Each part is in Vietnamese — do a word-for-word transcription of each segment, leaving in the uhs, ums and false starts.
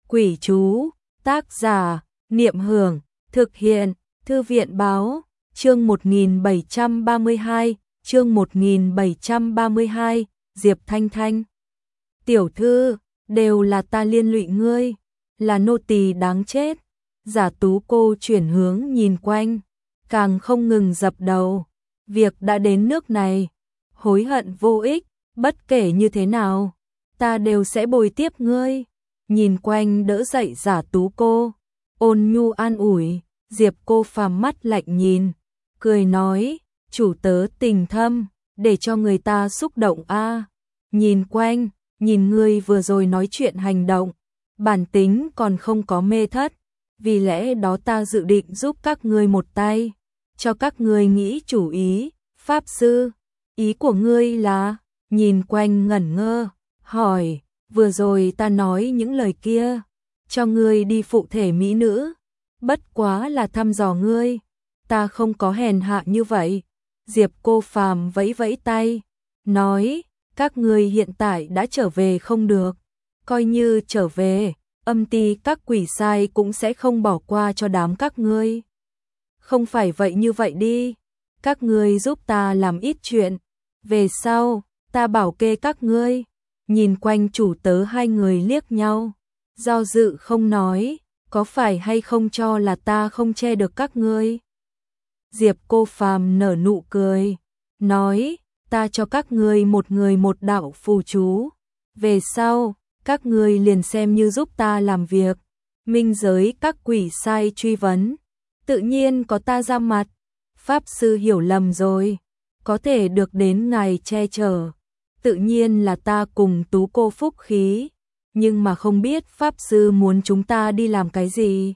Quỷ chú, tác giả, Niệm Hưởng, thực hiện, Thư viện báo, chương một nghìn bảy trăm ba mươi hai, chương một nghìn bảy trăm ba mươi hai, Diệp Thanh Thanh. Tiểu thư, đều là ta liên lụy ngươi, là nô tỳ đáng chết. Giả Tú cô chuyển hướng nhìn quanh, càng không ngừng dập đầu. Việc đã đến nước này, hối hận vô ích, bất kể như thế nào, ta đều sẽ bồi tiếp ngươi. Nhìn quanh đỡ dậy Giả Tú cô, ôn nhu an ủi. Diệp Cô Phàm mắt lạnh nhìn, cười nói, chủ tớ tình thâm, để cho người ta xúc động a. Nhìn quanh, nhìn ngươi vừa rồi nói chuyện hành động, bản tính còn không có mê thất, vì lẽ đó ta dự định giúp các ngươi một tay, cho các ngươi nghĩ chủ ý. Pháp sư, ý của ngươi là? Nhìn quanh ngẩn ngơ, hỏi, vừa rồi ta nói những lời kia, cho ngươi đi phụ thể mỹ nữ, bất quá là thăm dò ngươi, ta không có hèn hạ như vậy. Diệp Cô Phàm vẫy vẫy tay, nói, các ngươi hiện tại đã trở về không được, coi như trở về, âm ty các quỷ sai cũng sẽ không bỏ qua cho đám các ngươi. Không phải vậy như vậy đi, các ngươi giúp ta làm ít chuyện, về sau, ta bảo kê các ngươi. Nhìn quanh chủ tớ hai người liếc nhau, do dự không nói, có phải hay không cho là ta không che được các ngươi. Diệp Cô Phàm nở nụ cười, nói, ta cho các ngươi một người một đạo phù chú, về sau, các ngươi liền xem như giúp ta làm việc. Minh giới các quỷ sai truy vấn, tự nhiên có ta ra mặt. Pháp sư hiểu lầm rồi, có thể được đến ngài che chở, tự nhiên là ta cùng Tú cô phúc khí, nhưng mà không biết Pháp sư muốn chúng ta đi làm cái gì.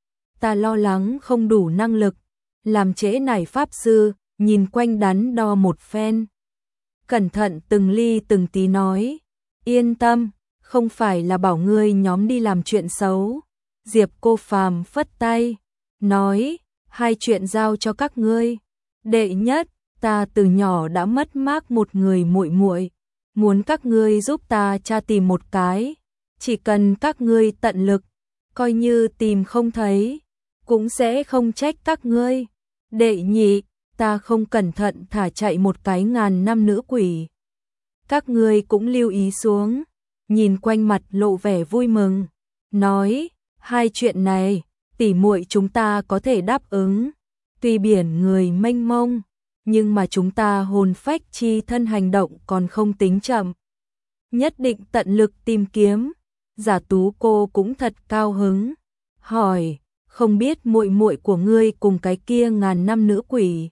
Ta lo lắng không đủ năng lực, làm trễ nải Pháp sư. Nhìn quanh đắn đo một phen, cẩn thận từng ly từng tí nói, yên tâm, không phải là bảo ngươi nhóm đi làm chuyện xấu. Diệp Cô Phàm phất tay, nói, hai chuyện giao cho các ngươi. Đệ nhất, ta từ nhỏ đã mất mát một người muội muội, muốn các ngươi giúp ta tra tìm một cái, chỉ cần các ngươi tận lực, coi như tìm không thấy, cũng sẽ không trách các ngươi. Đệ nhị, ta không cẩn thận thả chạy một cái ngàn năm nữ quỷ, các ngươi cũng lưu ý xuống. Nhìn quanh mặt lộ vẻ vui mừng, nói, hai chuyện này, tỉ muội chúng ta có thể đáp ứng. Tuy biển người mênh mông, nhưng mà chúng ta hồn phách chi thân hành động còn không tính chậm, nhất định tận lực tìm kiếm. Giả Tú cô cũng thật cao hứng, hỏi, không biết muội muội của ngươi cùng cái kia ngàn năm nữ quỷ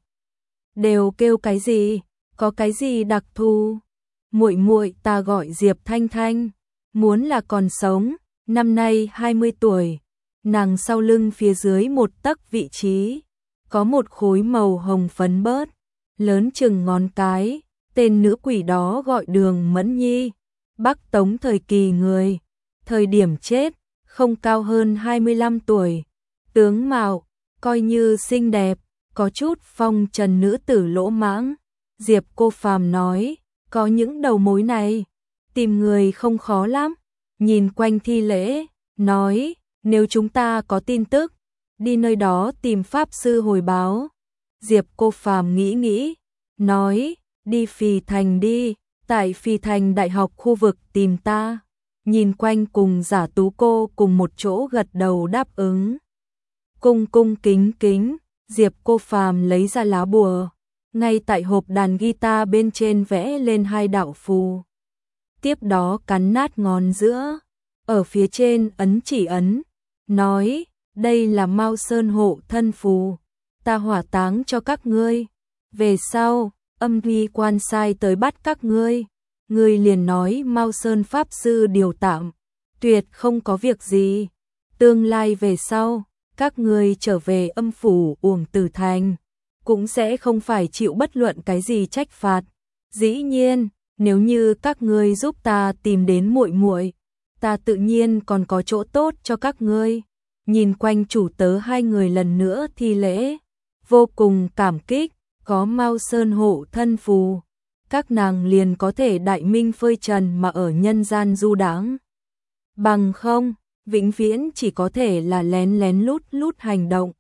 đều kêu cái gì, có cái gì đặc thù? Muội muội ta gọi Diệp Thanh Thanh, muốn là còn sống, năm nay hai mươi tuổi, nàng sau lưng phía dưới một tấc vị trí, có một khối màu hồng phấn bớt, lớn chừng ngón cái, tên nữ quỷ đó gọi Đường Mẫn Nhi, Bắc Tống thời kỳ người, thời điểm chết, không cao hơn hai mươi lăm tuổi, tướng mạo, coi như xinh đẹp, có chút phong trần nữ tử lỗ mãng. Diệp Cô Phàm nói, có những đầu mối này, tìm người không khó lắm. Nhìn quanh thi lễ, nói, nếu chúng ta có tin tức, đi nơi đó tìm Pháp sư hồi báo. Diệp Cô Phàm nghĩ nghĩ, nói, đi Phì Thành đi, tại Phì Thành đại học khu vực tìm ta. Nhìn quanh cùng Giả Tú cô cùng một chỗ gật đầu đáp ứng. Cung cung kính kính, Diệp Cô Phàm lấy ra lá bùa, ngay tại hộp đàn guitar bên trên vẽ lên hai đạo phù. Tiếp đó cắn nát ngón giữa, ở phía trên ấn chỉ ấn, nói, đây là Mao Sơn hộ thân phù, ta hỏa táng cho các ngươi, về sau, âm uy quan sai tới bắt các ngươi, ngươi liền nói Mao Sơn Pháp sư điều tạm, tuyệt không có việc gì, tương lai về sau, các ngươi trở về âm phủ Uổng Tử Thành, cũng sẽ không phải chịu bất luận cái gì trách phạt. Dĩ nhiên, nếu như các ngươi giúp ta tìm đến muội muội, ta tự nhiên còn có chỗ tốt cho các ngươi. Nhìn quanh chủ tớ hai người lần nữa thi lễ, vô cùng cảm kích, có Mao Sơn hộ thân phù, các nàng liền có thể đại minh phơi trần mà ở nhân gian du đãng. Bằng không, vĩnh viễn chỉ có thể là lén lén lút lút hành động.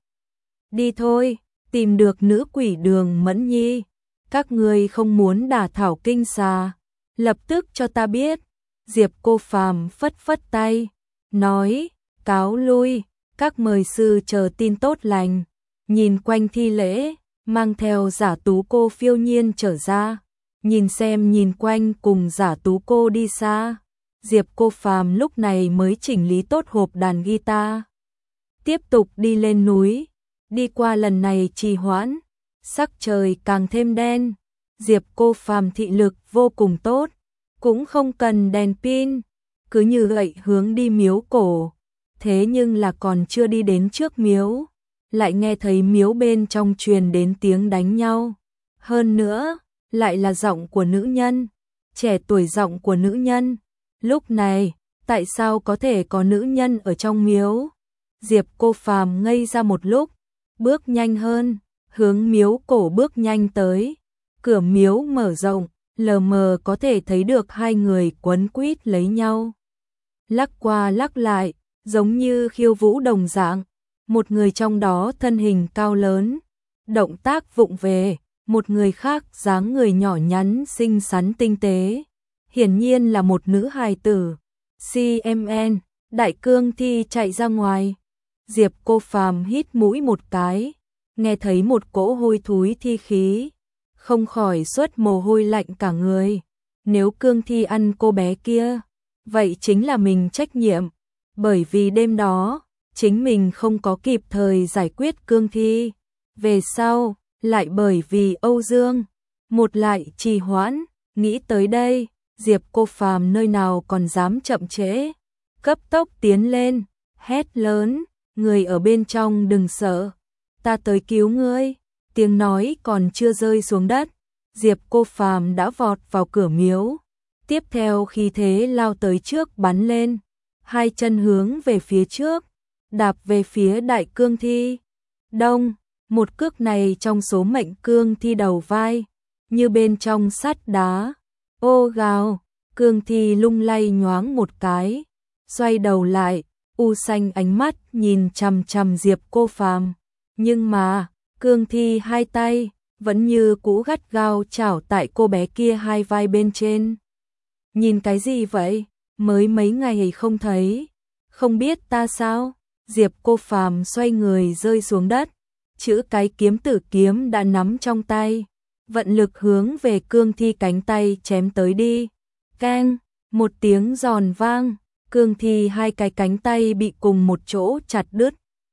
Đi thôi, tìm được nữ quỷ Đường Mẫn Nhi, các ngươi không muốn đả thảo kinh xà, lập tức cho ta biết. Diệp Cô Phàm phất phất tay, nói, cáo lui, các mời sư chờ tin tốt lành. Nhìn quanh thi lễ, mang theo Giả Tú Cô phiêu nhiên trở ra, nhìn xem nhìn quanh cùng Giả Tú Cô đi xa. Diệp Cô Phàm lúc này mới chỉnh lý tốt hộp đàn guitar, tiếp tục đi lên núi. Đi qua lần này trì hoãn, sắc trời càng thêm đen. Diệp Cô Phàm thị lực vô cùng tốt, cũng không cần đèn pin, cứ như vậy hướng đi miếu cổ. Thế nhưng là còn chưa đi đến trước miếu, lại nghe thấy miếu bên trong truyền đến tiếng đánh nhau. Hơn nữa, lại là giọng của nữ nhân, trẻ tuổi giọng của nữ nhân. Lúc này, tại sao có thể có nữ nhân ở trong miếu? Diệp Cô Phàm ngây ra một lúc, bước nhanh hơn, hướng miếu cổ bước nhanh tới. Cửa miếu mở rộng, lờ mờ có thể thấy được hai người quấn quýt lấy nhau, lắc qua lắc lại, giống như khiêu vũ đồng dạng. Một người trong đó thân hình cao lớn, động tác vụng về, một người khác dáng người nhỏ nhắn xinh xắn tinh tế, hiển nhiên là một nữ hài tử. xê em en, Đại Cương Thi chạy ra ngoài. Diệp Cô Phàm hít mũi một cái, nghe thấy một cỗ hôi thối thi khí, không khỏi xuất mồ hôi lạnh cả người. Nếu Cương Thi ăn cô bé kia, vậy chính là mình trách nhiệm, bởi vì đêm đó, chính mình không có kịp thời giải quyết Cương Thi. Về sau, lại bởi vì Âu Dương, một lại trì hoãn. Nghĩ tới đây, Diệp Cô Phàm nơi nào còn dám chậm trễ, cấp tốc tiến lên, hét lớn, người ở bên trong đừng sợ, ta tới cứu ngươi. Tiếng nói còn chưa rơi xuống đất, Diệp Cô Phàm đã vọt vào cửa miếu, tiếp theo khí thế lao tới trước bắn lên, hai chân hướng về phía trước, đạp về phía Đại Cương Thi. Đông, một cước này trong số mệnh Cương Thi đầu vai, như bên trong sắt đá. Ô gào, Cương Thi lung lay nhoáng một cái, xoay đầu lại, u xanh ánh mắt nhìn chằm chằm Diệp Cô Phàm, nhưng mà Cương Thi hai tay vẫn như cũ gắt gao chảo tại cô bé kia hai vai bên trên. Nhìn cái gì vậy? Mới mấy ngày không thấy, không biết ta sao? Diệp Cô Phàm xoay người rơi xuống đất, chữ cái kiếm tử kiếm đã nắm trong tay, vận lực hướng về Cương Thi cánh tay chém tới đi. Keng, một tiếng giòn vang, Cương Thi hai cái cánh tay bị cùng một chỗ chặt đứt.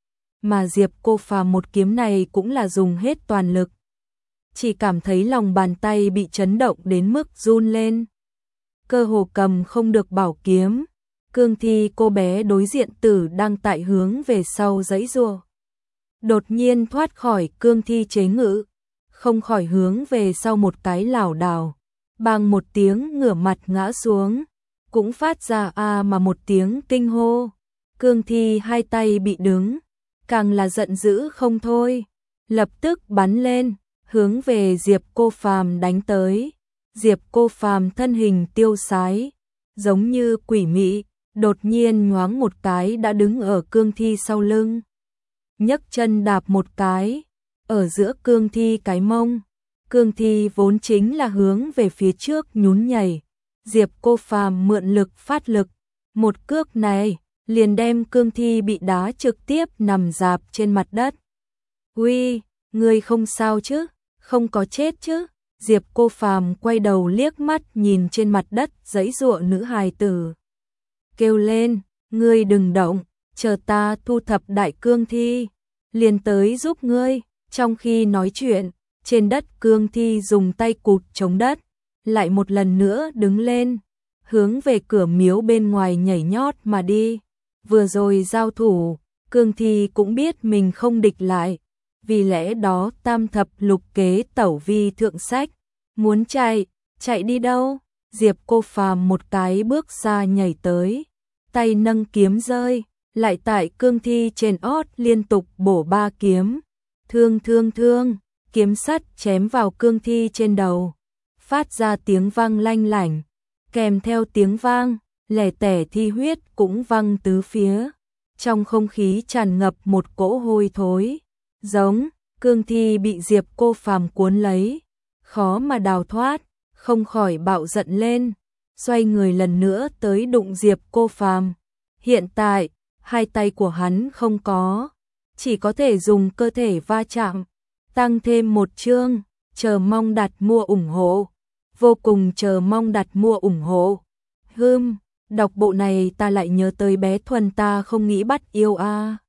Mà Diệp Cô Phàm một kiếm này cũng là dùng hết toàn lực, chỉ cảm thấy lòng bàn tay bị chấn động đến mức run lên, cơ hồ cầm không được bảo kiếm. Cương Thi cô bé đối diện tử đang tại hướng về sau giãy giụa, đột nhiên thoát khỏi Cương Thi chế ngự, không khỏi hướng về sau một cái lảo đảo, bang một tiếng ngửa mặt ngã xuống, cũng phát ra a mà một tiếng kinh hô. Cương Thi hai tay bị đứng, càng là giận dữ không thôi, lập tức bắn lên, hướng về Diệp Cô Phàm đánh tới. Diệp Cô Phàm thân hình tiêu sái, giống như quỷ mị, đột nhiên nhoáng một cái đã đứng ở Cương Thi sau lưng, nhấc chân đạp một cái, ở giữa Cương Thi cái mông. Cương Thi vốn chính là hướng về phía trước nhún nhảy, Diệp Cô Phàm mượn lực phát lực, một cước này liền đem Cương Thi bị đá trực tiếp nằm rạp trên mặt đất. Uy, ngươi không sao chứ? Không có chết chứ? Diệp Cô Phàm quay đầu liếc mắt nhìn trên mặt đất giãy giụa nữ hài tử, kêu lên, ngươi đừng động, chờ ta thu thập Đại Cương Thi, liền tới giúp ngươi. Trong khi nói chuyện, trên đất Cương Thi dùng tay cụt chống đất, lại một lần nữa đứng lên, hướng về cửa miếu bên ngoài nhảy nhót mà đi. Vừa rồi giao thủ, Cương Thi cũng biết mình không địch lại, vì lẽ đó tam thập lục kế tẩu vi thượng sách, muốn chạy, chạy đi đâu? Diệp Cô Phàm một cái bước xa nhảy tới, tay nâng kiếm rơi, lại tại Cương Thi trên ót liên tục bổ ba kiếm. Thương thương thương, kiếm sắt chém vào Cương Thi trên đầu, phát ra tiếng vang lanh lảnh, kèm theo tiếng vang, lẻ tẻ thi huyết cũng văng tứ phía. trong không khí tràn ngập một cỗ hôi thối, giống cương thi bị Diệp Cô Phàm cuốn lấy, khó mà đào thoát, không khỏi bạo giận lên, xoay người lần nữa tới đụng Diệp Cô Phàm. Hiện tại, hai tay của hắn không có, chỉ có thể dùng cơ thể va chạm, tăng thêm một chương, chờ mong đặt mua ủng hộ, vô cùng chờ mong đặt mua ủng hộ. Hừm, đọc bộ này ta lại nhớ tới bé Thuần ta không nghĩ bắt yêu a. À.